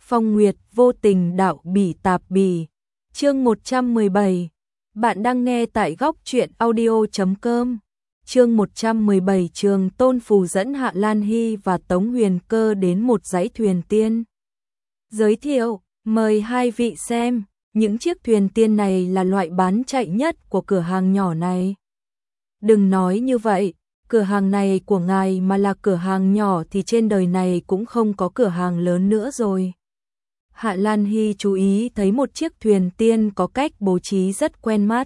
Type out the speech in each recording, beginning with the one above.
Phong Nguyệt vô tình đạo bỉ tạp bỉ. Chương 117. Bạn đang nghe tại góc truyện audio.com. Chương 117, Trường Tôn Phù dẫn Hạ Lan Hy và Tống Huyền Cơ đến một dãy thuyền tiên. Giới thiệu, mời hai vị xem, những chiếc thuyền tiên này là loại bán chạy nhất của cửa hàng nhỏ này. Đừng nói như vậy, cửa hàng này của ngài mà là cửa hàng nhỏ thì trên đời này cũng không có cửa hàng lớn nữa rồi. Hạ Lan Hy chú ý thấy một chiếc thuyền tiên có cách bố trí rất quen mắt.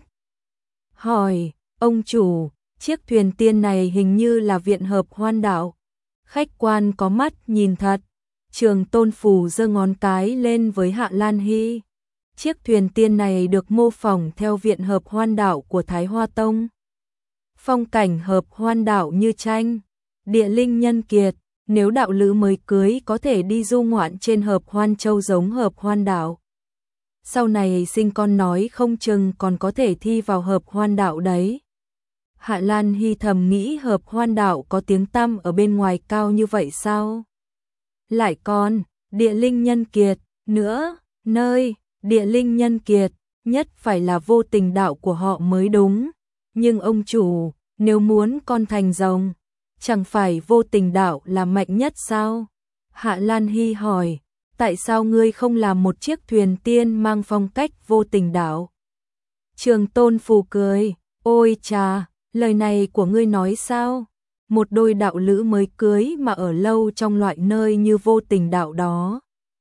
Hỏi, ông chủ, chiếc thuyền tiên này hình như là viện hợp hoan đạo. Khách quan có mắt nhìn thật. Trường Tôn Phù giơ ngón cái lên với Hạ Lan Hy. Chiếc thuyền tiên này được mô phỏng theo viện hợp hoan đạo của Thái Hoa Tông. Phong cảnh hợp hoan đạo như tranh, địa linh nhân kiệt, nếu đạo lữ mới cưới có thể đi du ngoạn trên hợp hoan châu giống hợp hoan đạo. Sau này sinh con nói không chừng còn có thể thi vào hợp hoan đạo đấy. Hạ Lan Hy thầm nghĩ hợp hoan đạo có tiếng tăm ở bên ngoài cao như vậy sao? Lại còn, địa linh nhân kiệt, nữa, nơi, địa linh nhân kiệt, nhất phải là vô tình đạo của họ mới đúng. Nhưng ông chủ, nếu muốn con thành rồng, chẳng phải vô tình đạo là mạnh nhất sao? Hạ Lan Hy hỏi, tại sao ngươi không làm một chiếc thuyền tiên mang phong cách vô tình đạo? Trường Tôn Phù cười, ôi chà, lời này của ngươi nói sao? Một đôi đạo lữ mới cưới mà ở lâu trong loại nơi như vô tình đạo đó.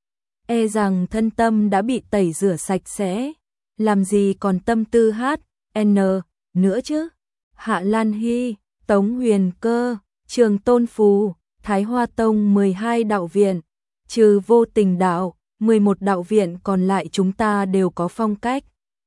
E rằng thân tâm đã bị tẩy rửa sạch sẽ, làm gì còn tâm tư hát, n, nữa chứ? Hạ Lan Hy, Tống Huyền Cơ, Trường Tôn Phù, Thái Hoa Tông 12 đạo viện, trừ vô tình đạo, 11 đạo viện còn lại chúng ta đều có phong cách.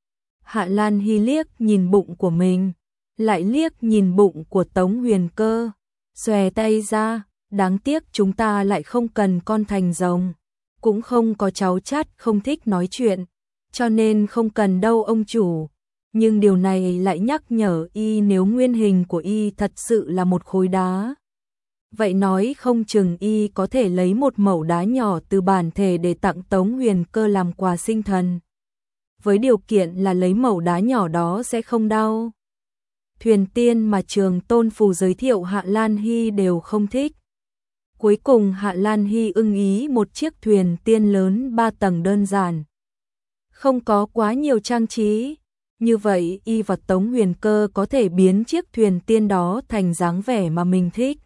Hạ Lan Hy liếc nhìn bụng của mình, lại liếc nhìn bụng của Tống Huyền Cơ, xòe tay ra, đáng tiếc chúng ta lại không cần con thành rồng, cũng không có cháu chắt không thích nói chuyện, cho nên không cần đâu ông chủ. Nhưng điều này lại nhắc nhở y nếu nguyên hình của y thật sự là một khối đá. Vậy nói không chừng y có thể lấy một mẩu đá nhỏ từ bản thể để tặng Tống Huyền Cơ làm quà sinh thần. Với điều kiện là lấy mẩu đá nhỏ đó sẽ không đau. Thuyền tiên mà Trường Tôn Phù giới thiệu Hạ Lan Hy đều không thích. Cuối cùng Hạ Lan Hy ưng ý một chiếc thuyền tiên lớn 3 tầng đơn giản. Không có quá nhiều trang trí. Như vậy y và Tống Huyền Cơ có thể biến chiếc thuyền tiên đó thành dáng vẻ mà mình thích.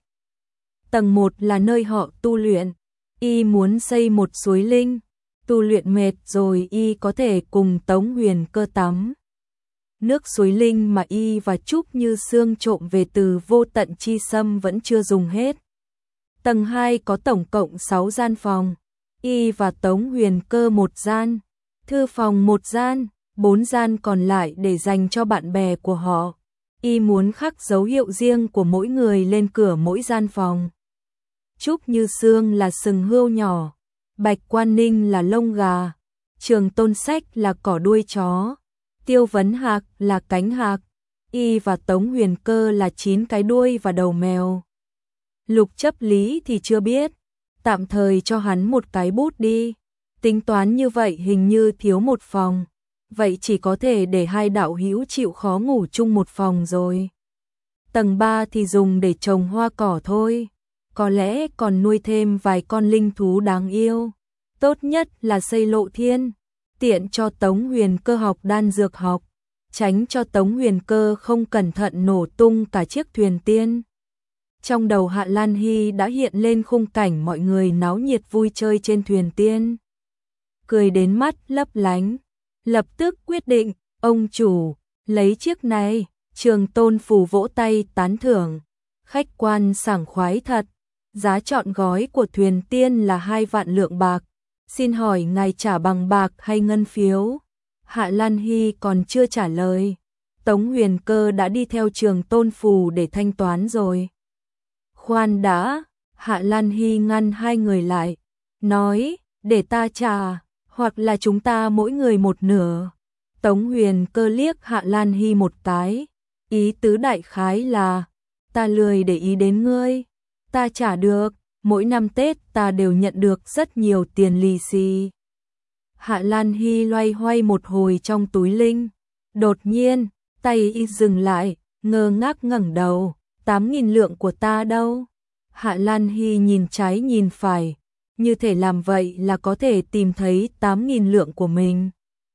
Tầng 1 là nơi họ tu luyện. Y muốn xây một suối linh. Tu luyện mệt rồi y có thể cùng Tống Huyền Cơ tắm. Nước suối linh mà y và Trúc Như Sương trộm về từ Vô Tận Chi Sâm vẫn chưa dùng hết. Tầng 2 có tổng cộng 6 gian phòng. Y và Tống Huyền Cơ một gian. Thư phòng một gian. 4 gian còn lại để dành cho bạn bè của họ. Y muốn khắc dấu hiệu riêng của mỗi người lên cửa mỗi gian phòng. Trúc Như Sương là sừng hươu nhỏ, Bạch Quan Ninh là lông gà, Trường Tôn Sách là cỏ đuôi chó, Tiêu Vấn Hạc là cánh hạc, y và Tống Huyền Cơ là 9 cái đuôi và đầu mèo. Lục Chấp Lý thì chưa biết, tạm thời cho hắn một cái bút đi. Tính toán như vậy hình như thiếu một phòng. Vậy chỉ có thể để hai đạo hữu chịu khó ngủ chung một phòng rồi. Tầng 3 thì dùng để trồng hoa cỏ thôi. Có lẽ còn nuôi thêm vài con linh thú đáng yêu. Tốt nhất là xây lộ thiên, tiện cho Tống Huyền Cơ học đan dược học, tránh cho Tống Huyền Cơ không cẩn thận nổ tung cả chiếc thuyền tiên. Trong đầu Hạ Lan Hy đã hiện lên khung cảnh mọi người náo nhiệt vui chơi trên thuyền tiên. Cười đến mắt lấp lánh. Lập tức quyết định, ông chủ, lấy chiếc này. Trường Tôn Phù vỗ tay tán thưởng. Khách quan sảng khoái thật. Giá trọn gói của thuyền tiên là 2 vạn lượng bạc. Xin hỏi ngài trả bằng bạc hay ngân phiếu? Hạ Lan Hy còn chưa trả lời. Tống Huyền Cơ đã đi theo Trường Tôn Phù để thanh toán rồi. Khoan đã, Hạ Lan Hy ngăn hai người lại. Nói, để ta trả. Hoặc là chúng ta mỗi người một nửa. Tống Huyền Cơ liếc Hạ Lan Hy một cái. Ý tứ đại khái là, ta lười để ý đến ngươi. Ta trả được, mỗi năm Tết ta đều nhận được rất nhiều tiền lì xì. Hạ Lan Hy loay hoay một hồi trong túi linh, đột nhiên, tay y dừng lại, ngơ ngác ngẩng đầu, 8.000 lượng của ta đâu? Hạ Lan Hy nhìn trái nhìn phải, như thể làm vậy là có thể tìm thấy 8.000 lượng của mình.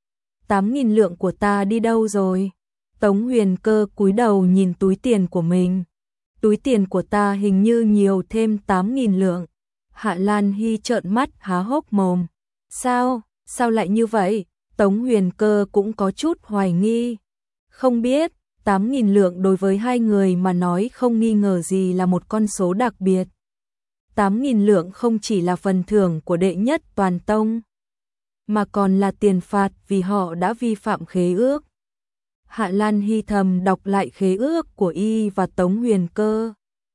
8.000 lượng của ta đi đâu rồi? Tống Huyền Cơ cúi đầu nhìn túi tiền của mình. Túi tiền của ta hình như nhiều thêm 8.000 lượng. Hạ Lan Hy trợn mắt há hốc mồm. Sao? Sao lại như vậy? Tống Huyền Cơ cũng có chút hoài nghi. Không biết, 8.000 lượng đối với hai người mà nói không nghi ngờ gì là một con số đặc biệt. 8.000 lượng không chỉ là phần thưởng của đệ nhất toàn tông, mà còn là tiền phạt vì họ đã vi phạm khế ước. Hạ Lan Hy thầm đọc lại khế ước của y và Tống Huyền Cơ.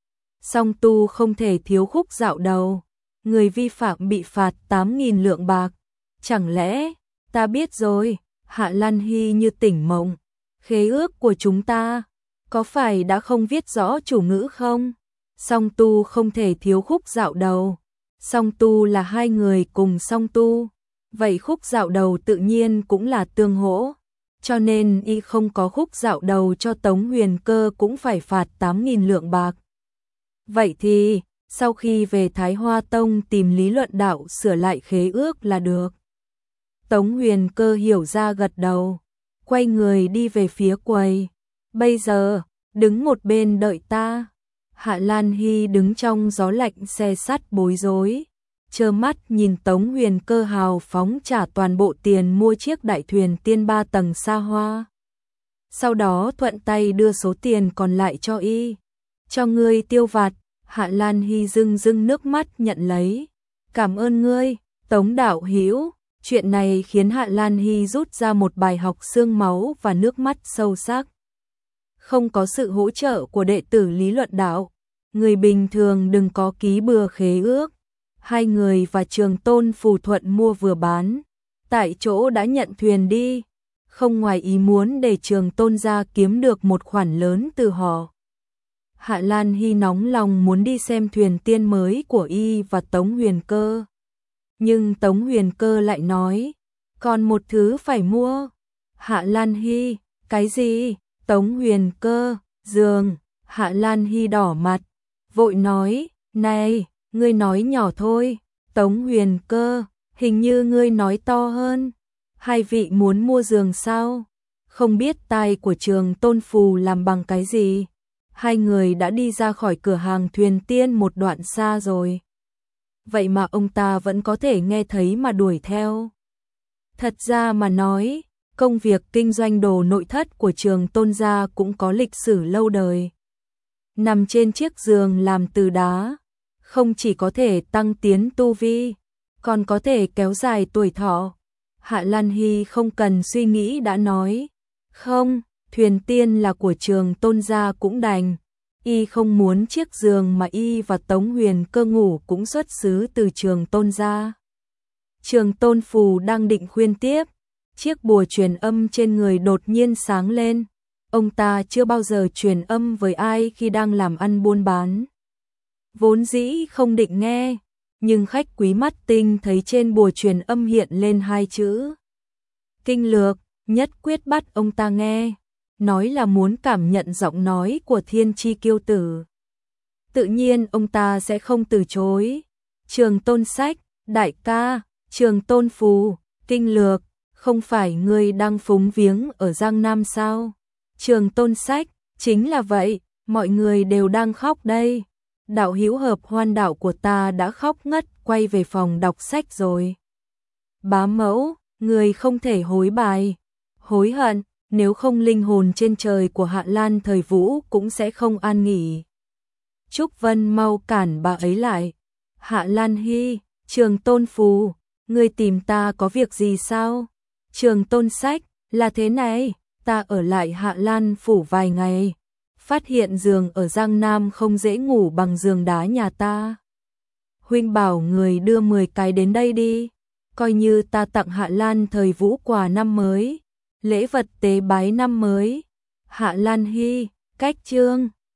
Song tu không thể thiếu khúc dạo đầu, người vi phạm bị phạt 8.000 lượng bạc. Chẳng lẽ, ta biết rồi, Hạ Lan Hy như tỉnh mộng. Khế ước của chúng ta, có phải đã không viết rõ chủ ngữ không? Song tu không thể thiếu khúc dạo đầu. Song tu là hai người cùng song tu. Vậy khúc dạo đầu tự nhiên cũng là tương hỗ. Cho nên y không có khúc dạo đầu cho Tống Huyền Cơ cũng phải phạt 8.000 lượng bạc. Vậy thì, sau khi về Thái Hoa Tông tìm lý luận đạo sửa lại khế ước là được. Tống Huyền Cơ hiểu ra gật đầu, quay người đi về phía quầy. Bây giờ, đứng một bên đợi ta. Hạ Lan Hy đứng trong gió lạnh xe sắt bối rối, trơ mắt nhìn Tống Huyền Cơ hào phóng trả toàn bộ tiền mua chiếc đại thuyền tiên 3 tầng xa hoa. Sau đó thuận tay đưa số tiền còn lại cho y. Cho ngươi tiêu vặt. Hạ Lan Hy rưng rưng nước mắt nhận lấy. Cảm ơn ngươi, Tống đạo hữu. Chuyện này khiến Hạ Lan Hy rút ra một bài học xương máu và nước mắt sâu sắc. Không có sự hỗ trợ của đệ tử lý luận đạo, người bình thường đừng có ký bừa khế ước. Hai người và Trường Tôn phù thuận mua vừa bán, tại chỗ đã nhận thuyền đi, không ngoài ý muốn để Trường Tôn gia kiếm được một khoản lớn từ họ. Hạ Lan Hy nóng lòng muốn đi xem thuyền tiên mới của y và Tống Huyền Cơ. Nhưng Tống Huyền Cơ lại nói, còn một thứ phải mua. Hạ Lan Hy, cái gì? Tống Huyền Cơ, giường. Hạ Lan Hy đỏ mặt, vội nói, này, ngươi nói nhỏ thôi. Tống Huyền Cơ, hình như ngươi nói to hơn. Hai vị muốn mua giường sao? Không biết tai của Trường Tôn phù làm bằng cái gì? Hai người đã đi ra khỏi cửa hàng thuyền tiên một đoạn xa rồi. Vậy mà ông ta vẫn có thể nghe thấy mà đuổi theo. Thật ra mà nói, công việc kinh doanh đồ nội thất của Trường Tôn gia cũng có lịch sử lâu đời. Nằm trên chiếc giường làm từ đá, không chỉ có thể tăng tiến tu vi, còn có thể kéo dài tuổi thọ. Hạ Lan Hy không cần suy nghĩ đã nói, không, thuyền tiên là của Trường Tôn gia cũng đành. Y không muốn chiếc giường mà y và Tống Huyền Cơ ngủ cũng xuất xứ từ Trường Tôn gia. Trường Tôn phù đang định khuyên tiếp, chiếc bùa truyền âm trên người đột nhiên sáng lên. Ông ta chưa bao giờ truyền âm với ai khi đang làm ăn buôn bán. Vốn dĩ không định nghe, nhưng khách quý mắt tinh thấy trên bùa truyền âm hiện lên hai chữ kinh lược, nhất quyết bắt ông ta nghe, nói là muốn cảm nhận giọng nói của thiên chi kiêu tử. Tự nhiên ông ta sẽ không từ chối. Trường Tôn sách, đại ca, Trường Tôn phù, kinh lược, không phải ngươi đang phúng viếng ở Giang Nam sao? Trường Tôn sách, chính là vậy, mọi người đều đang khóc đây. Đạo hữu hợp hoan đạo của ta đã khóc ngất quay về phòng đọc sách rồi. Bá mẫu, người không thể hối bài, hối hận, nếu không linh hồn trên trời của Hạ Lan Thời Vũ cũng sẽ không an nghỉ. Trúc Vân mau cản bà ấy lại. Hạ Lan Hy, Trường Tôn phù, ngươi tìm ta có việc gì sao? Trường Tôn sách, là thế này, ta ở lại Hạ Lan phủ vài ngày, phát hiện giường ở Giang Nam không dễ ngủ bằng giường đá nhà ta. Huynh bảo người đưa 10 cái đến đây đi, coi như ta tặng Hạ Lan Thời Vũ quà năm mới, lễ vật tế bái năm mới. Hạ Lan Hy, cách chương